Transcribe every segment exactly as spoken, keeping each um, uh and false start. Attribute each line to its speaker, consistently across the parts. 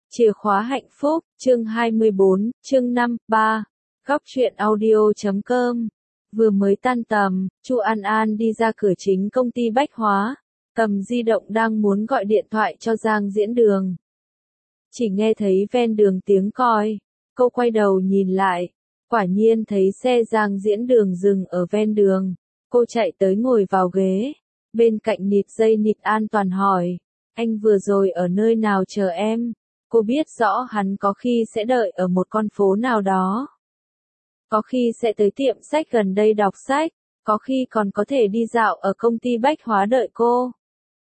Speaker 1: Chìa khóa hạnh phúc, chương hai mươi bốn, chương năm, ba. Góc truyện audio chấm com. Vừa mới tan tầm, Chu An An đi ra cửa chính công ty bách hóa, cầm di động đang muốn gọi điện thoại cho Giang Diễn Đường. Chỉ nghe thấy ven đường tiếng còi, cô quay đầu nhìn lại, quả nhiên thấy xe Giang Diễn Đường dừng ở ven đường. Cô chạy tới ngồi vào ghế, bên cạnh nịt dây nịt an toàn hỏi, anh vừa rồi ở nơi nào chờ em? Cô biết rõ hắn có khi sẽ đợi ở một con phố nào đó. Có khi sẽ tới tiệm sách gần đây đọc sách, có khi còn có thể đi dạo ở công ty bách hóa đợi cô.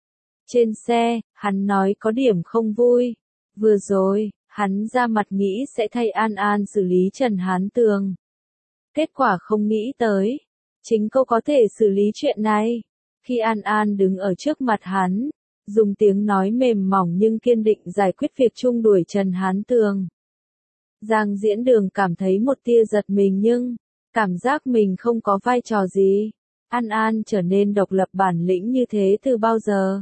Speaker 1: Trên xe, hắn nói có điểm không vui. Vừa rồi, hắn ra mặt nghĩ sẽ thay An An xử lý Trần Hán Tường. Kết quả không nghĩ tới, chính cô có thể xử lý chuyện này. Khi An An đứng ở trước mặt hắn, dùng tiếng nói mềm mỏng nhưng kiên định giải quyết việc chung đuổi Trần Hán Tường. Giang Diễn Đường cảm thấy một tia giật mình nhưng, cảm giác mình không có vai trò gì. An An trở nên độc lập bản lĩnh như thế từ bao giờ?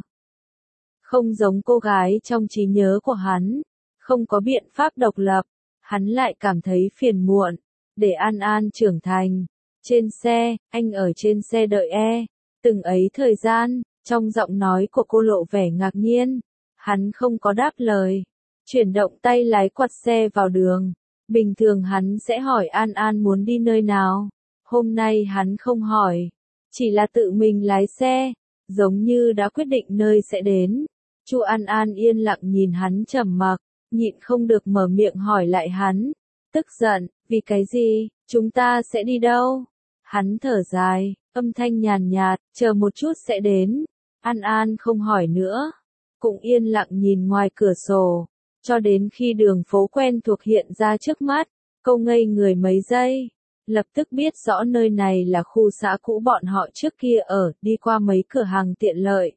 Speaker 1: Không giống cô gái trong trí nhớ của hắn, không có biện pháp độc lập, hắn lại cảm thấy phiền muộn, để An An trưởng thành. Trên xe, anh ở trên xe đợi e, từng ấy thời gian. Trong giọng nói của cô lộ vẻ ngạc nhiên, hắn không có đáp lời, chuyển động tay lái quạt xe vào đường. Bình thường hắn sẽ hỏi An An muốn đi nơi nào, hôm nay hắn không hỏi, chỉ là tự mình lái xe, giống như đã quyết định nơi sẽ đến. Chu An An yên lặng nhìn hắn trầm mặc, nhịn không được mở miệng hỏi lại hắn, tức giận, vì cái gì, chúng ta sẽ đi đâu? Hắn thở dài, âm thanh nhàn nhạt, chờ một chút sẽ đến. An An không hỏi nữa, cũng yên lặng nhìn ngoài cửa sổ, cho đến khi đường phố quen thuộc hiện ra trước mắt, cô ngây người mấy giây, lập tức biết rõ nơi này là khu xã cũ bọn họ trước kia ở, đi qua mấy cửa hàng tiện lợi.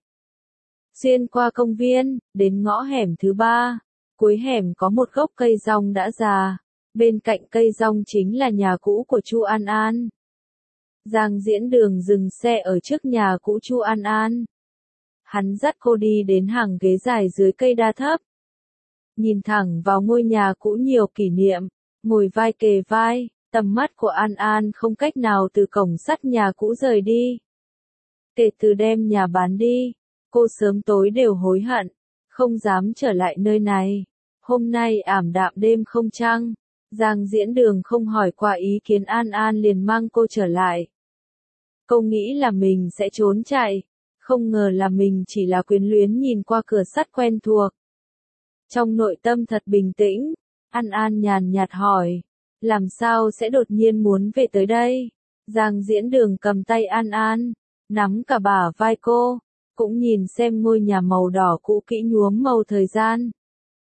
Speaker 1: Xuyên qua công viên, đến ngõ hẻm thứ ba, cuối hẻm có một gốc cây rong đã già, bên cạnh cây rong chính là nhà cũ của Chu An An. Giang Diễn Đường dừng xe ở trước nhà cũ Chu An An. Hắn dắt cô đi đến hàng ghế dài dưới cây đa thấp. Nhìn thẳng vào ngôi nhà cũ nhiều kỷ niệm, ngồi vai kề vai, tầm mắt của An An không cách nào từ cổng sắt nhà cũ rời đi. Kể từ đem nhà bán đi, cô sớm tối đều hối hận, không dám trở lại nơi này. Hôm nay ảm đạm đêm không trăng, Giang Diễn Đường không hỏi qua ý kiến An An liền mang cô trở lại. Cô nghĩ là mình sẽ trốn chạy. Không ngờ là mình chỉ là quyến luyến nhìn qua cửa sắt quen thuộc. Trong nội tâm thật bình tĩnh, An An nhàn nhạt hỏi, làm sao sẽ đột nhiên muốn về tới đây? Giang Diễn Đường cầm tay An An, nắm cả bả vai cô, cũng nhìn xem ngôi nhà màu đỏ cũ kỹ nhuốm màu thời gian.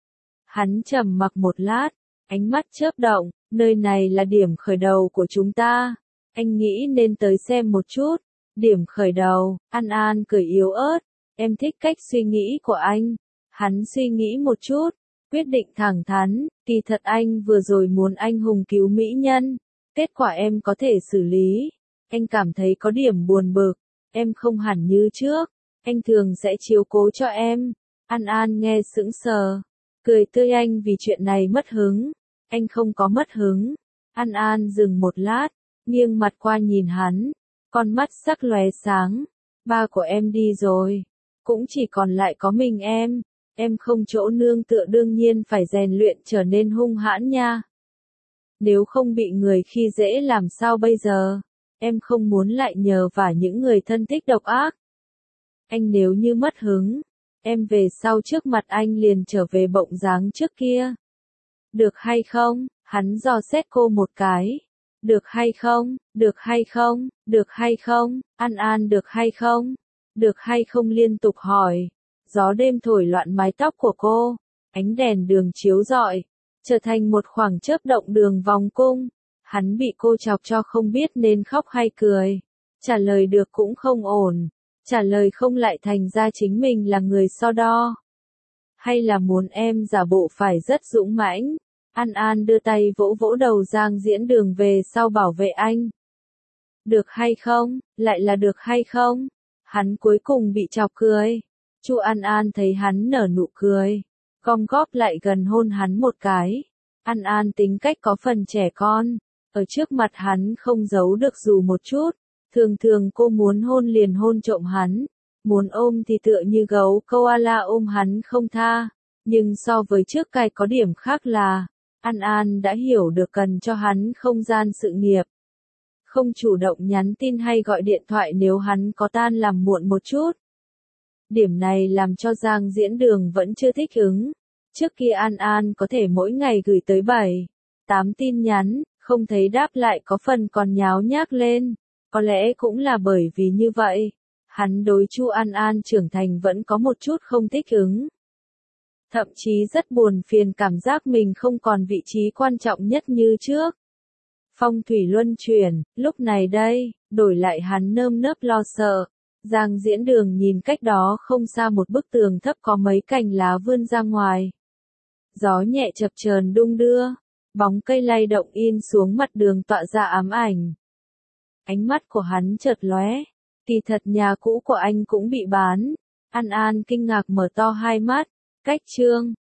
Speaker 1: Hắn trầm mặc một lát, ánh mắt chớp động, nơi này là điểm khởi đầu của chúng ta, anh nghĩ nên tới xem một chút. Điểm khởi đầu, An An cười yếu ớt, em thích cách suy nghĩ của anh. Hắn suy nghĩ một chút, quyết định thẳng thắn, kỳ thật anh vừa rồi muốn anh hùng cứu mỹ nhân, kết quả em có thể xử lý. Anh cảm thấy có điểm buồn bực, em không hẳn như trước, anh thường sẽ chiếu cố cho em. An An nghe sững sờ, cười tươi anh vì chuyện này mất hứng, anh không có mất hứng. An An dừng một lát, nghiêng mặt qua nhìn hắn. Con mắt sắc lóe sáng, ba của em đi rồi, cũng chỉ còn lại có mình em, em không chỗ nương tựa đương nhiên phải rèn luyện trở nên hung hãn nha. Nếu không bị người khi dễ làm sao bây giờ, em không muốn lại nhờ vả những người thân thích độc ác. Anh nếu như mất hứng, em về sau trước mặt anh liền trở về bộng dáng trước kia. Được hay không, hắn dò xét cô một cái. Được hay không, được hay không, được hay không, An An được hay không, được hay không liên tục hỏi. Gió đêm thổi loạn mái tóc của cô, ánh đèn đường chiếu rọi, trở thành một khoảng chớp động đường vòng cung. Hắn bị cô chọc cho không biết nên khóc hay cười. Trả lời được cũng không ổn, trả lời không lại thành ra chính mình là người so đo. Hay là muốn em giả bộ phải rất dũng mãnh. An An đưa tay vỗ vỗ đầu Giang Diễn Đường về sau bảo vệ anh. Được hay không, lại là được hay không? Hắn cuối cùng bị chọc cười. Chu An An thấy hắn nở nụ cười, cong góp lại gần hôn hắn một cái. An An tính cách có phần trẻ con, ở trước mặt hắn không giấu được dù một chút, thường thường cô muốn hôn liền hôn trộm hắn, muốn ôm thì tựa như gấu koala ôm hắn không tha, nhưng so với trước cái có điểm khác là, An An đã hiểu được cần cho hắn không gian sự nghiệp. Không chủ động nhắn tin hay gọi điện thoại nếu hắn có tan làm muộn một chút. Điểm này làm cho Giang Diễn Đường vẫn chưa thích ứng. Trước kia An An có thể mỗi ngày gửi tới bảy, tám tin nhắn, không thấy đáp lại có phần còn nháo nhác lên. Có lẽ cũng là bởi vì như vậy, hắn đối Chu An An trưởng thành vẫn có một chút không thích ứng. Thậm chí rất buồn phiền cảm giác mình không còn vị trí quan trọng nhất như trước. Phong thủy luân chuyển, lúc này đây, đổi lại hắn nơm nớp lo sợ. Giang Diễn Đường nhìn cách đó không xa một bức tường thấp có mấy cành lá vươn ra ngoài. Gió nhẹ chập chờn đung đưa, bóng cây lay động in xuống mặt đường tọa ra ám ảnh. Ánh mắt của hắn chợt lóe, kỳ thật nhà cũ của anh cũng bị bán. An An kinh ngạc mở to hai mắt, cách trương,